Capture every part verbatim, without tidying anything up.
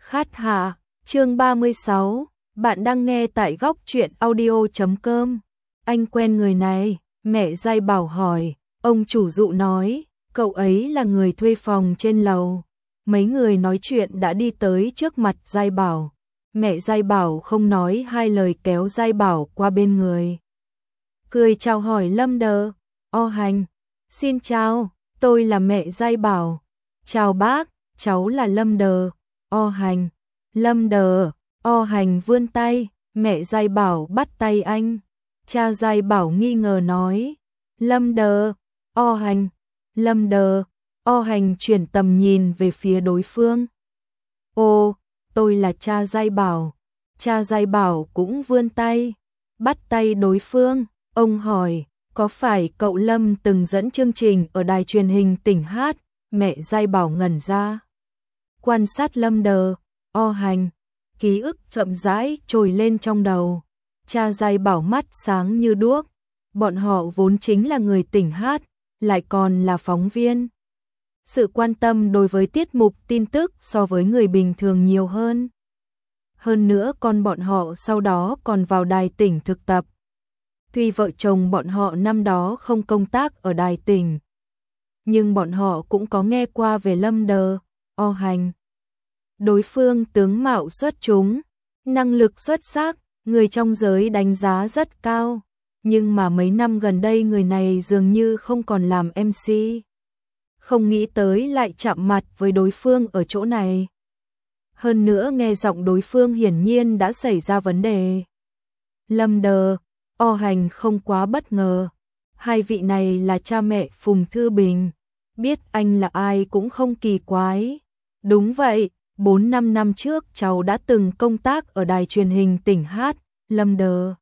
Khát hạ, chương ba mươi sáu, bạn đang nghe tại góc truyện audio chấm com. Anh quen người này, mẹ Giai Bảo hỏi, ông chủ dụ nói, cậu ấy là người thuê phòng trên lầu. Mấy người nói chuyện đã đi tới trước mặt Giai Bảo. Mẹ Giai Bảo không nói hai lời kéo Giai Bảo qua bên người. Cười chào hỏi Lâm Đờ, O Hành. Xin chào, tôi là mẹ Giai Bảo. Chào bác, cháu là Lâm Đờ, O Hành. Lâm Đờ, O Hành vươn tay, mẹ Giai Bảo bắt tay anh. Cha Giai Bảo nghi ngờ nói, Lâm Đờ, O Hành. Lâm Đờ, O Hành chuyển tầm nhìn về phía đối phương. Ô, tôi là cha Giai Bảo. Cha Giai Bảo cũng vươn tay, bắt tay đối phương. Ông hỏi, có phải cậu Lâm từng dẫn chương trình ở đài truyền hình tỉnh hát? Mẹ Giai Bảo ngẩn ra, quan sát Lâm Đờ, O Hành, ký ức chậm rãi trồi lên trong đầu. Cha Giai Bảo mắt sáng như đuốc, bọn họ vốn chính là người tỉnh hát, lại còn là phóng viên. Sự quan tâm đối với tiết mục tin tức so với người bình thường nhiều hơn. Hơn nữa con bọn họ sau đó còn vào đài tỉnh thực tập. Tuy vợ chồng bọn họ năm đó không công tác ở đài tỉnh, nhưng bọn họ cũng có nghe qua về Lâm Đờ, O Hành. Đối phương tướng mạo xuất chúng, năng lực xuất sắc, người trong giới đánh giá rất cao. Nhưng mà mấy năm gần đây người này dường như không còn làm em xê. Không nghĩ tới lại chạm mặt với đối phương ở chỗ này. Hơn nữa nghe giọng đối phương hiển nhiên đã xảy ra vấn đề. Lâm Đờ, O Hành không quá bất ngờ. Hai vị này là cha mẹ Phùng Thư Bình. Biết anh là ai cũng không kỳ quái. Đúng vậy, bốn năm năm trước cháu đã từng công tác ở đài truyền hình tỉnh hát. Lâm Đờ,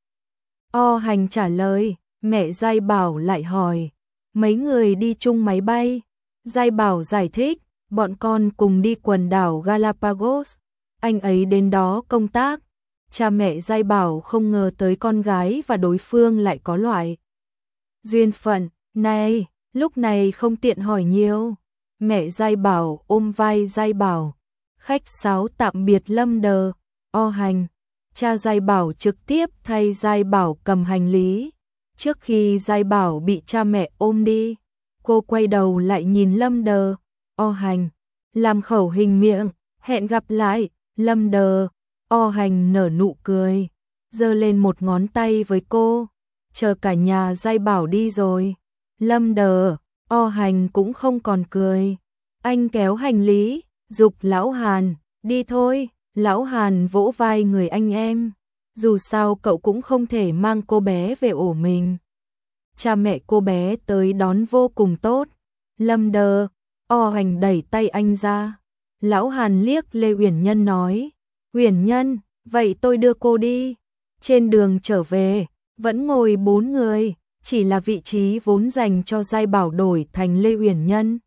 O Hành trả lời. Mẹ Giai Bảo lại hỏi, mấy người đi chung máy bay? Giai Bảo giải thích, bọn con cùng đi quần đảo Galapagos. Anh ấy đến đó công tác. Cha mẹ Giai Bảo không ngờ tới con gái và đối phương lại có loại duyên phận này. Lúc này không tiện hỏi nhiều. Mẹ Giai Bảo ôm vai Giai Bảo, khách sáo tạm biệt Lâm Đờ, O Hành. Cha Giai Bảo trực tiếp thay Giai Bảo cầm hành lý. Trước khi Giai Bảo bị cha mẹ ôm đi, cô quay đầu lại nhìn Lâm Đờ, O Hành, làm khẩu hình miệng, hẹn gặp lại. Lâm Đờ, O Hành nở nụ cười, giơ lên một ngón tay với cô, chờ cả nhà Giai Bảo đi rồi. Lâm Đờ, O Hành cũng không còn cười. Anh kéo hành lý, giục Lão Hàn, đi thôi. Lão Hàn vỗ vai người anh em, dù sao cậu cũng không thể mang cô bé về ổ mình. Cha mẹ cô bé tới đón vô cùng tốt. Lâm Đờ, O Hành đẩy tay anh ra. Lão Hàn liếc Lê Uyển Nhân nói, Uyển Nhân, vậy tôi đưa cô đi. Trên đường trở về, vẫn ngồi bốn người, chỉ là vị trí vốn dành cho Giai Bảo đổi thành Lê Uyển Nhân.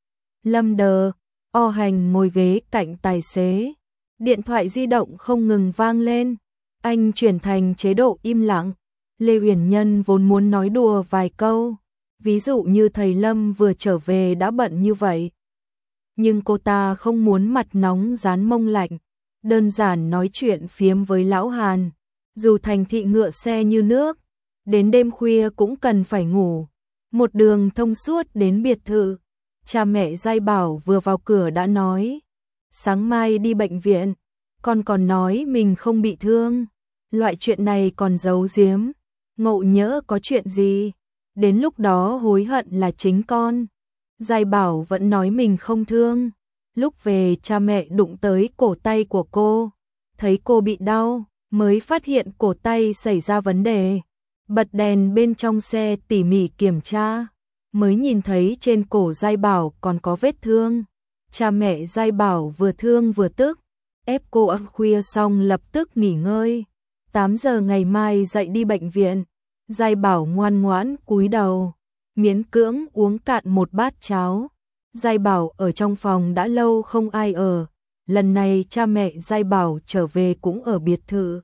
Lâm Đờ, O Hành ngồi ghế cạnh tài xế. Điện thoại di động không ngừng vang lên. Anh chuyển thành chế độ im lặng. Lê Uyển Nhân vốn muốn nói đùa vài câu, ví dụ như thầy Lâm vừa trở về đã bận như vậy. Nhưng cô ta không muốn mặt nóng dán mông lạnh, đơn giản nói chuyện phiếm với Lão Hàn. Dù thành thị ngựa xe như nước, đến đêm khuya cũng cần phải ngủ. Một đường thông suốt đến biệt thự. Cha mẹ Giai Bảo vừa vào cửa đã nói, sáng mai đi bệnh viện. Con còn nói mình không bị thương. Loại chuyện này còn giấu giếm, ngộ nhỡ có chuyện gì, đến lúc đó hối hận là chính con. Giai Bảo vẫn nói mình không thương. Lúc về cha mẹ đụng tới cổ tay của cô, thấy cô bị đau, mới phát hiện cổ tay xảy ra vấn đề. Bật đèn bên trong xe tỉ mỉ kiểm tra, mới nhìn thấy trên cổ Giai Bảo còn có vết thương. Cha mẹ Giai Bảo vừa thương vừa tức, ép cô ăn khuya xong lập tức nghỉ ngơi. tám giờ ngày mai dậy đi bệnh viện. Giai Bảo ngoan ngoãn cúi đầu, miễn cưỡng uống cạn một bát cháo. Giai Bảo ở trong phòng đã lâu không ai ở. Lần này cha mẹ Giai Bảo trở về cũng ở biệt thự.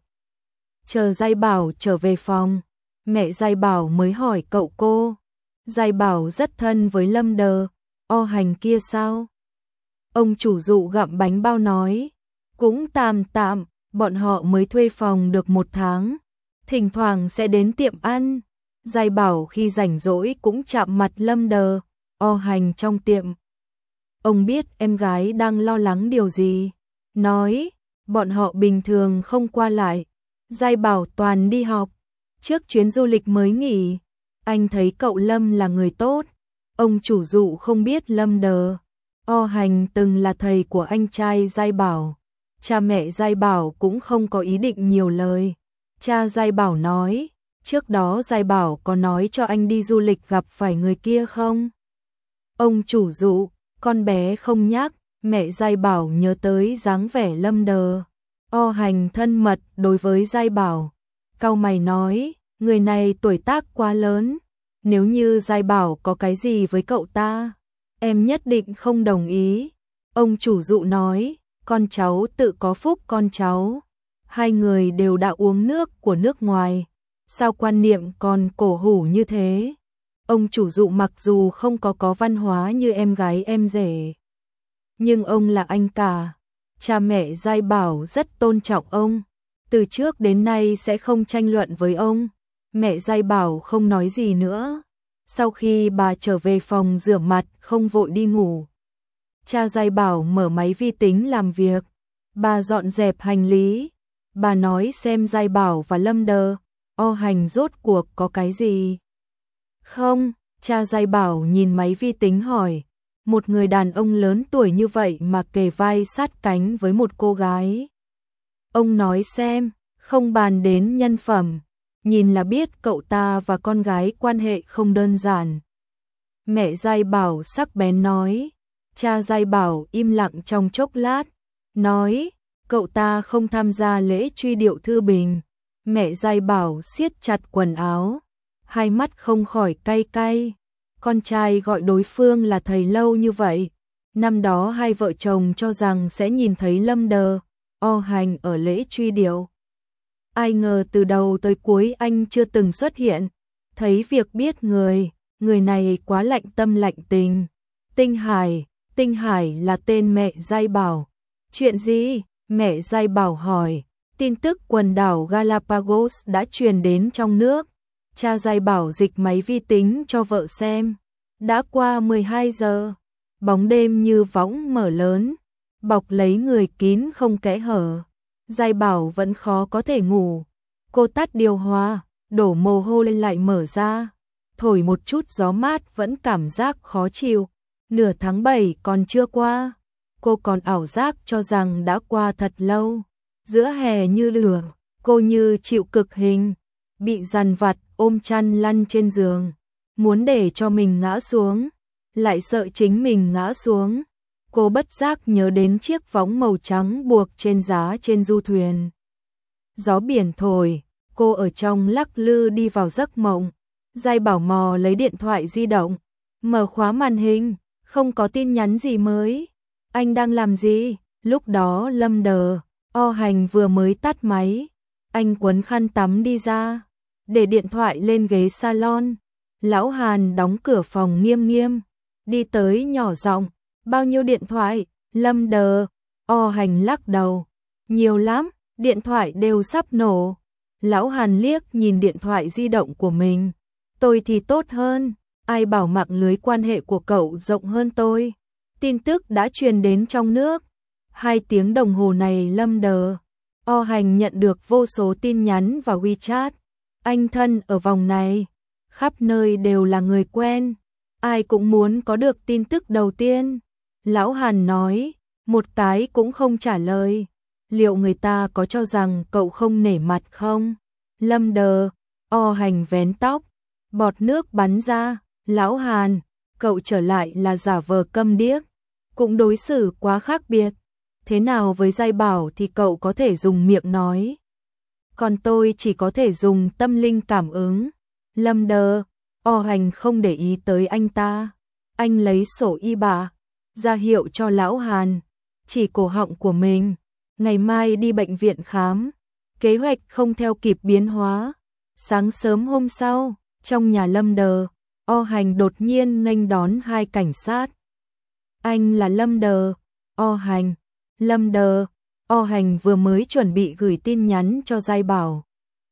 Chờ Giai Bảo trở về phòng, mẹ Giai Bảo mới hỏi cậu cô. Giai Bảo rất thân với Lâm Đờ, O Hành kia sao? Ông chủ dụ gặm bánh bao nói, cũng tạm tạm, bọn họ mới thuê phòng được một tháng. Thỉnh thoảng sẽ đến tiệm ăn. Giai Bảo khi rảnh rỗi cũng chạm mặt Lâm Đờ, O Hành trong tiệm. Ông biết em gái đang lo lắng điều gì. Nói, bọn họ bình thường không qua lại. Giai Bảo toàn đi học. Trước chuyến du lịch mới nghỉ, anh thấy cậu Lâm là người tốt. Ông chủ dụ không biết Lâm Đờ, O Hành từng là thầy của anh trai Giai Bảo. Cha mẹ Giai Bảo cũng không có ý định nhiều lời. Cha Giai Bảo nói, trước đó Giai Bảo có nói cho anh đi du lịch gặp phải người kia không? Ông chủ dụ, con bé không nhắc. Mẹ Giai Bảo nhớ tới dáng vẻ Lâm Đờ, O Hành thân mật đối với Giai Bảo. Cau mày nói, người này tuổi tác quá lớn. Nếu như Giai Bảo có cái gì với cậu ta, em nhất định không đồng ý. Ông chủ dụ nói, con cháu tự có phúc con cháu. Hai người đều đã uống nước của nước ngoài. Sao quan niệm còn cổ hủ như thế? Ông chủ dụ mặc dù không có có văn hóa như em gái em rể, nhưng ông là anh cả. Cha mẹ Giai Bảo rất tôn trọng ông. Từ trước đến nay sẽ không tranh luận với ông. Mẹ Giai Bảo không nói gì nữa. Sau khi bà trở về phòng rửa mặt không vội đi ngủ, cha Giai Bảo mở máy vi tính làm việc. Bà dọn dẹp hành lý. Bà nói xem Giai Bảo và Lâm Đờ, O Hành rốt cuộc có cái gì không? Cha Giai Bảo nhìn máy vi tính hỏi. Một người đàn ông lớn tuổi như vậy mà kề vai sát cánh với một cô gái. Ông nói xem, không bàn đến nhân phẩm, nhìn là biết cậu ta và con gái quan hệ không đơn giản. Mẹ Giai Bảo sắc bén nói. Cha Giai Bảo im lặng trong chốc lát, nói, cậu ta không tham gia lễ truy điệu Thư Bình. Mẹ Giai Bảo siết chặt quần áo, hai mắt không khỏi cay cay. Con trai gọi đối phương là thầy lâu như vậy. Năm đó hai vợ chồng cho rằng sẽ nhìn thấy Lâm Đờ, O Hành ở lễ truy điệu. Ai ngờ từ đầu tới cuối anh chưa từng xuất hiện. Thấy việc biết người, người này quá lạnh tâm lạnh tình. Tinh Hải, Tinh Hải là tên mẹ Giai Bảo. Chuyện gì? Mẹ Giai Bảo hỏi. Tin tức quần đảo Galapagos đã truyền đến trong nước. Cha Giai Bảo dịch máy vi tính cho vợ xem. Đã qua mười hai giờ, bóng đêm như võng mở lớn, bọc lấy người kín không kẽ hở. Giai Bảo vẫn khó có thể ngủ. Cô tắt điều hòa, đổ mồ hôi lên lại mở ra. Thổi một chút gió mát vẫn cảm giác khó chịu. Nửa tháng bảy còn chưa qua. Cô còn ảo giác cho rằng đã qua thật lâu. Giữa hè như lửa, cô như chịu cực hình. Bị dằn vặt ôm chăn lăn trên giường. Muốn để cho mình ngã xuống, lại sợ chính mình ngã xuống. Cô bất giác nhớ đến chiếc võng màu trắng buộc trên giá trên du thuyền. Gió biển thổi, cô ở trong lắc lư đi vào giấc mộng. Giai Bảo mò lấy điện thoại di động, mở khóa màn hình, không có tin nhắn gì mới. Anh đang làm gì? Lúc đó Lâm Đờ, O Hành vừa mới tắt máy. Anh quấn khăn tắm đi ra, để điện thoại lên ghế salon. Lão Hàn đóng cửa phòng nghiêm nghiêm, đi tới nhỏ giọng, bao nhiêu điện thoại? Lâm Đờ, O Hành lắc đầu, nhiều lắm, điện thoại đều sắp nổ. Lão Hàn liếc nhìn điện thoại di động của mình, tôi thì tốt hơn, ai bảo mạng lưới quan hệ của cậu rộng hơn tôi. Tin tức đã truyền đến trong nước. Hai tiếng đồng hồ này Lâm Đờ, O Hành nhận được vô số tin nhắn và WeChat. Anh thân ở vòng này, khắp nơi đều là người quen, ai cũng muốn có được tin tức đầu tiên. Lão Hàn nói, một cái cũng không trả lời. Liệu người ta có cho rằng cậu không nể mặt không? Lâm Đờ, O Hành vén tóc, bọt nước bắn ra. Lão Hàn, cậu trở lại là giả vờ câm điếc, cũng đối xử quá khác biệt. Thế nào với Giai Bảo thì cậu có thể dùng miệng nói, còn tôi chỉ có thể dùng tâm linh cảm ứng. Lâm Đờ, O Hành không để ý tới anh ta. Anh lấy sổ y bạ, ra hiệu cho Lão Hàn, chỉ cổ họng của mình. Ngày mai đi bệnh viện khám. Kế hoạch không theo kịp biến hóa. Sáng sớm hôm sau, trong nhà Lâm Đờ, O Hành đột nhiên nghênh đón hai cảnh sát. Anh là Lâm Đờ, O Hành. Lâm Đờ, O Hành vừa mới chuẩn bị gửi tin nhắn cho Giai Bảo.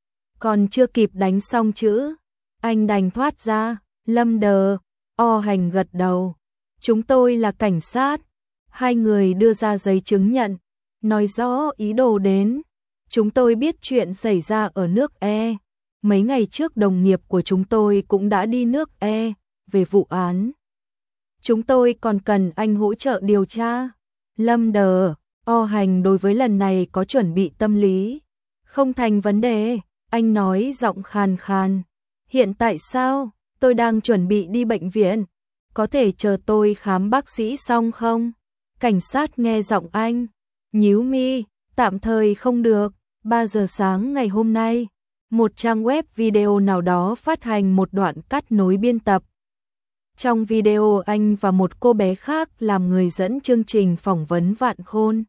Còn chưa kịp đánh xong chữ, anh đành thoát ra, Lâm Đờ, O Hành gật đầu. Chúng tôi là cảnh sát. Hai người đưa ra giấy chứng nhận, nói rõ ý đồ đến. Chúng tôi biết chuyện xảy ra ở nước E. Mấy ngày trước đồng nghiệp của chúng tôi cũng đã đi nước E về vụ án. Chúng tôi còn cần anh hỗ trợ điều tra. Lâm Đờ, O Hành đối với lần này có chuẩn bị tâm lý. Không thành vấn đề, anh nói giọng khàn khàn. Hiện tại sao? Tôi đang chuẩn bị đi bệnh viện. Có thể chờ tôi khám bác sĩ xong không? Cảnh sát nghe giọng anh, nhíu mi, tạm thời không được. ba giờ sáng ngày hôm nay, một trang web video nào đó phát hành một đoạn cắt nối biên tập. Trong video anh và một cô bé khác làm người dẫn chương trình phỏng vấn Vạn Khôn.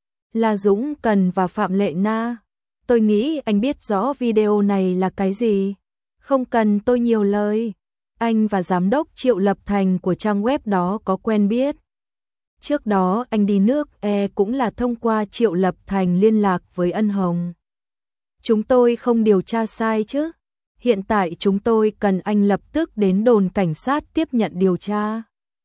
Là Dũng Cần và Phạm Lệ Na. Tôi nghĩ anh biết rõ video này là cái gì. Không cần tôi nhiều lời. Anh và giám đốc Triệu Lập Thành của trang web đó có quen biết. Trước đó anh đi nước E cũng là thông qua Triệu Lập Thành liên lạc với Ân Hồng. Chúng tôi không điều tra sai chứ? Hiện tại chúng tôi cần anh lập tức đến đồn cảnh sát tiếp nhận điều tra.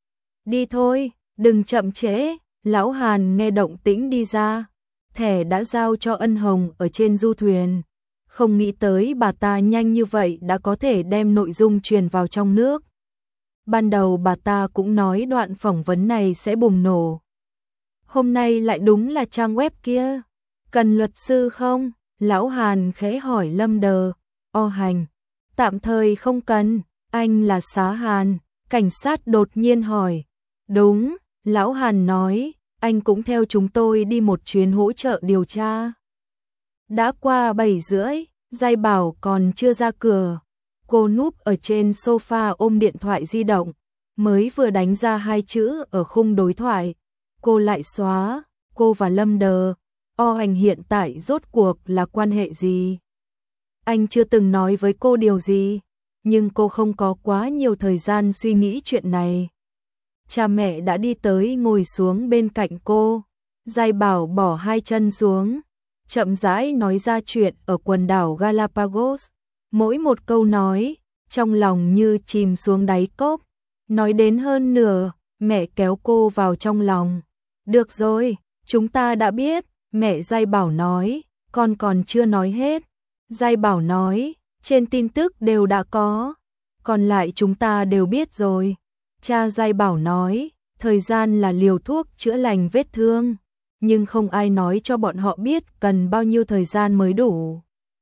Đi thôi, đừng chậm trễ. Lão Hàn nghe động tĩnh đi ra. Thẻ đã giao cho Ân Hồng ở trên du thuyền. Không nghĩ tới bà ta nhanh như vậy đã có thể đem nội dung truyền vào trong nước. Ban đầu bà ta cũng nói đoạn phỏng vấn này sẽ bùng nổ. Hôm nay lại đúng là trang web kia. Cần luật sư không? Lão Hàn khẽ hỏi Lâm Đờ. O Hành, tạm thời không cần. Anh là Xá Hàn. Cảnh sát đột nhiên hỏi. Đúng, Lão Hàn nói. Anh cũng theo chúng tôi đi một chuyến hỗ trợ điều tra. Đã qua bảy rưỡi, Giai Bảo còn chưa ra cửa. Cô núp ở trên sofa ôm điện thoại di động. Mới vừa đánh ra hai chữ ở khung đối thoại. Cô lại xóa. Cô và Lâm Đờ, O Hành hiện tại rốt cuộc là quan hệ gì? Anh chưa từng nói với cô điều gì. Nhưng cô không có quá nhiều thời gian suy nghĩ chuyện này. Cha mẹ đã đi tới ngồi xuống bên cạnh cô. Giai Bảo bỏ hai chân xuống, chậm rãi nói ra chuyện ở quần đảo Galapagos. Mỗi một câu nói, trong lòng như chìm xuống đáy cốc. Nói đến hơn nửa, mẹ kéo cô vào trong lòng. Được rồi, chúng ta đã biết, mẹ Giai Bảo nói, con còn chưa nói hết. Giai Bảo nói, trên tin tức đều đã có, còn lại chúng ta đều biết rồi. Cha Giai Bảo nói, thời gian là liều thuốc chữa lành vết thương, nhưng không ai nói cho bọn họ biết cần bao nhiêu thời gian mới đủ.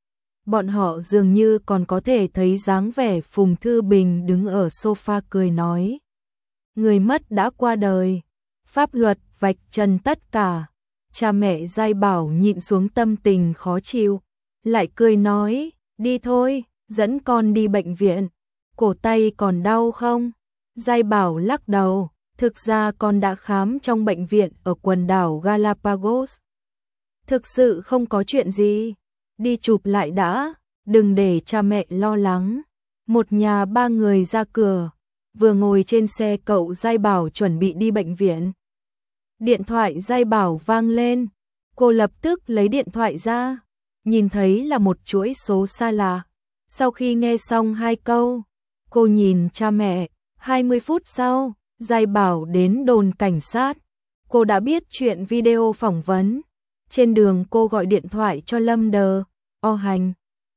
Bọn họ dường như còn có thể thấy dáng vẻ Phùng Thư Bình đứng ở sofa cười nói. Người mất đã qua đời, pháp luật vạch trần tất cả. Cha mẹ Giai Bảo nhịn xuống tâm tình khó chịu, lại cười nói, đi thôi, dẫn con đi bệnh viện. Cổ tay còn đau không? Giai Bảo lắc đầu, thực ra con đã khám trong bệnh viện ở quần đảo Galapagos. Thực sự không có chuyện gì, đi chụp lại đã, đừng để cha mẹ lo lắng. Một nhà ba người ra cửa, vừa ngồi trên xe cậu Giai Bảo chuẩn bị đi bệnh viện. Điện thoại Giai Bảo vang lên, cô lập tức lấy điện thoại ra, nhìn thấy là một chuỗi số xa lạ. Sau khi nghe xong hai câu, cô nhìn cha mẹ. hai mươi phút sau, Giai Bảo đến đồn cảnh sát. Cô đã biết chuyện video phỏng vấn. Trên đường cô gọi điện thoại cho Lâm Đờ, O Hành.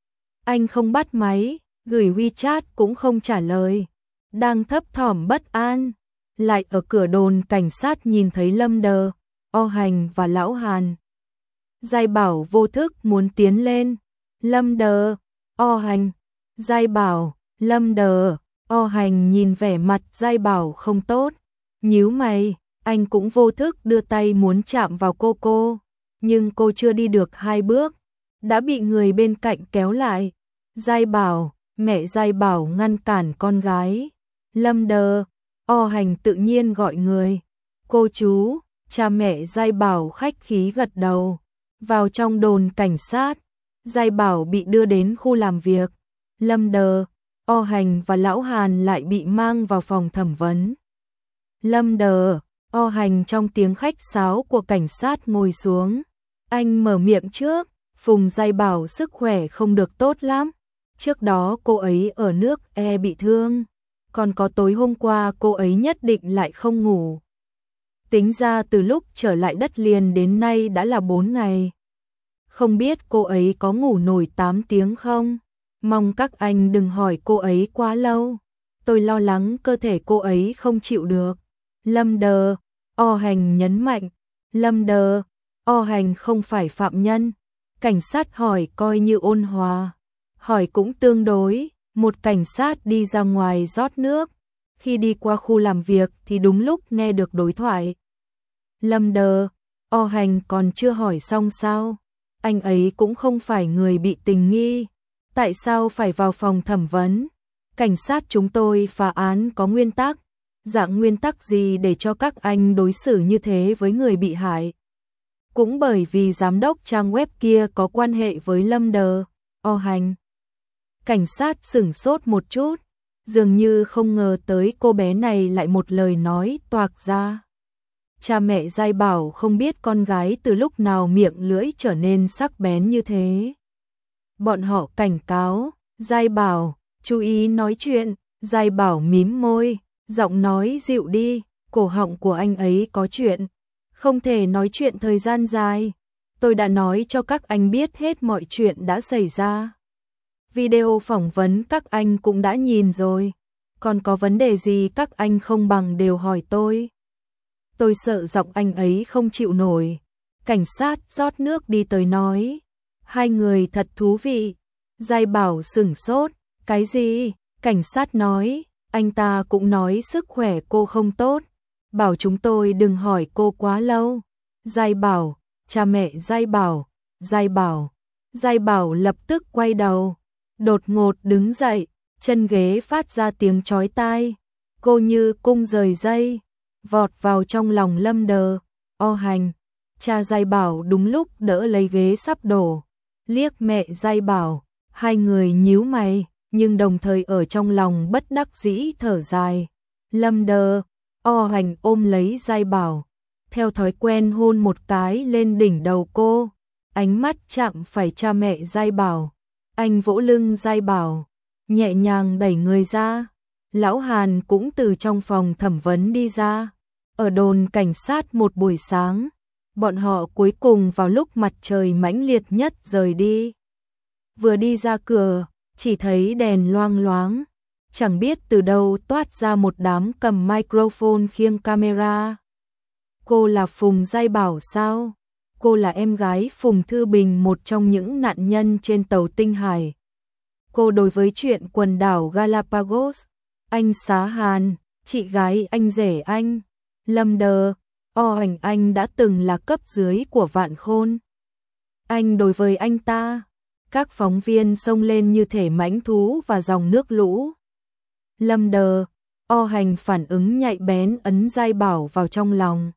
Anh không bắt máy, gửi WeChat cũng không trả lời. Đang thấp thỏm bất an, lại ở cửa đồn cảnh sát nhìn thấy Lâm Đờ, O Hành và Lão Hàn. Giai Bảo vô thức muốn tiến lên. Lâm Đờ, O Hành. Giai Bảo, Lâm Đờ. O Hành nhìn vẻ mặt Giai Bảo không tốt, nhíu mày, anh cũng vô thức đưa tay muốn chạm vào cô cô, nhưng cô chưa đi được hai bước, đã bị người bên cạnh kéo lại. Giai Bảo, mẹ Giai Bảo ngăn cản con gái. Lâm Đờ, O Hành tự nhiên gọi người. Cô chú, cha mẹ Giai Bảo khách khí gật đầu. Vào trong đồn cảnh sát, Giai Bảo bị đưa đến khu làm việc. Lâm Đờ, O Hành và Lão Hàn lại bị mang vào phòng thẩm vấn. Lâm Đờ, O Hành trong tiếng khách sáo của cảnh sát ngồi xuống. Anh mở miệng trước, Phùng Giai Bảo sức khỏe không được tốt lắm. Trước đó cô ấy ở nước E bị thương, còn có tối hôm qua cô ấy nhất định lại không ngủ. Tính ra từ lúc trở lại đất liền đến nay đã là bốn ngày. Không biết cô ấy có ngủ nổi tám tiếng không? Mong các anh đừng hỏi cô ấy quá lâu. Tôi lo lắng cơ thể cô ấy không chịu được. Lâm Đờ, O Hành nhấn mạnh. Lâm Đờ, O Hành không phải phạm nhân. Cảnh sát hỏi coi như ôn hòa. Hỏi cũng tương đối. Một cảnh sát đi ra ngoài rót nước. Khi đi qua khu làm việc thì đúng lúc nghe được đối thoại. Lâm Đờ, O Hành còn chưa hỏi xong sao? Anh ấy cũng không phải người bị tình nghi. Tại sao phải vào phòng thẩm vấn? Cảnh sát chúng tôi phá án có nguyên tắc. Dạng nguyên tắc gì để cho các anh đối xử như thế với người bị hại? Cũng bởi vì giám đốc trang web kia có quan hệ với Lâm Đờ, O Hành. Cảnh sát sửng sốt một chút, dường như không ngờ tới cô bé này lại một lời nói toạc ra. Cha mẹ Giai Bảo không biết con gái từ lúc nào miệng lưỡi trở nên sắc bén như thế. Bọn họ cảnh cáo, Giai Bảo, chú ý nói chuyện. Giai Bảo mím môi, giọng nói dịu đi, cổ họng của anh ấy có chuyện, không thể nói chuyện thời gian dài. Tôi đã nói cho các anh biết hết mọi chuyện đã xảy ra. Video phỏng vấn các anh cũng đã nhìn rồi, còn có vấn đề gì các anh không bằng đều hỏi tôi. Tôi sợ giọng anh ấy không chịu nổi. Cảnh sát rót nước đi tới nói, hai người thật thú vị. Giai Bảo sửng sốt, cái gì? Cảnh sát nói, anh ta cũng nói sức khỏe cô không tốt, bảo chúng tôi đừng hỏi cô quá lâu. Giai Bảo, cha mẹ Giai Bảo, Giai Bảo. Giai Bảo lập tức quay đầu, đột ngột đứng dậy, chân ghế phát ra tiếng chói tai. Cô như cung rời dây, vọt vào trong lòng Lâm Đờ, O Hành. Cha Giai Bảo đúng lúc đỡ lấy ghế sắp đổ, liếc mẹ Giai Bảo, hai người nhíu mày, nhưng đồng thời ở trong lòng bất đắc dĩ thở dài. Lâm Đờ, O Hành ôm lấy Giai Bảo, theo thói quen hôn một cái lên đỉnh đầu cô, ánh mắt chạm phải cha mẹ Giai Bảo. Anh vỗ lưng Giai Bảo, nhẹ nhàng đẩy người ra. Lão Hàn cũng từ trong phòng thẩm vấn đi ra. Ở đồn cảnh sát một buổi sáng, bọn họ cuối cùng vào lúc mặt trời mãnh liệt nhất rời đi. Vừa đi ra cửa, chỉ thấy đèn loang loáng, chẳng biết từ đâu toát ra một đám cầm microphone khiêng camera. Cô là Phùng Giai Bảo sao? Cô là em gái Phùng Thư Bình, một trong những nạn nhân trên tàu Tinh Hải. Cô đối với chuyện quần đảo Galapagos. Anh Xá Hàn, chị gái anh rể anh. Lâm Đờ, O Hành, anh đã từng là cấp dưới của Vạn Khôn. Anh đối với anh ta. Các phóng viên xông lên như thể mãnh thú và dòng nước lũ. Lâm Đờ, O Hành phản ứng nhạy bén ấn Giai Bảo vào trong lòng,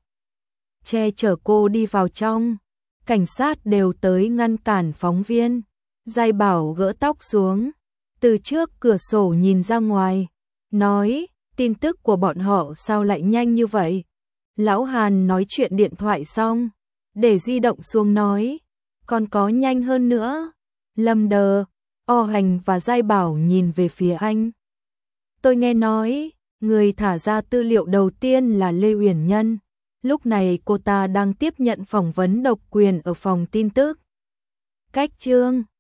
che chở cô đi vào trong. Cảnh sát đều tới ngăn cản phóng viên. Giai Bảo gỡ tóc xuống, từ trước cửa sổ nhìn ra ngoài, nói, tin tức của bọn họ sao lại nhanh như vậy? Lão Hàn nói chuyện điện thoại xong, để di động xuống nói, còn có nhanh hơn nữa. Lâm Đờ, O Hành và Giai Bảo nhìn về phía anh. Tôi nghe nói, người thả ra tư liệu đầu tiên là Lê Uyển Nhân. Lúc này cô ta đang tiếp nhận phỏng vấn độc quyền ở phòng tin tức. Cách chương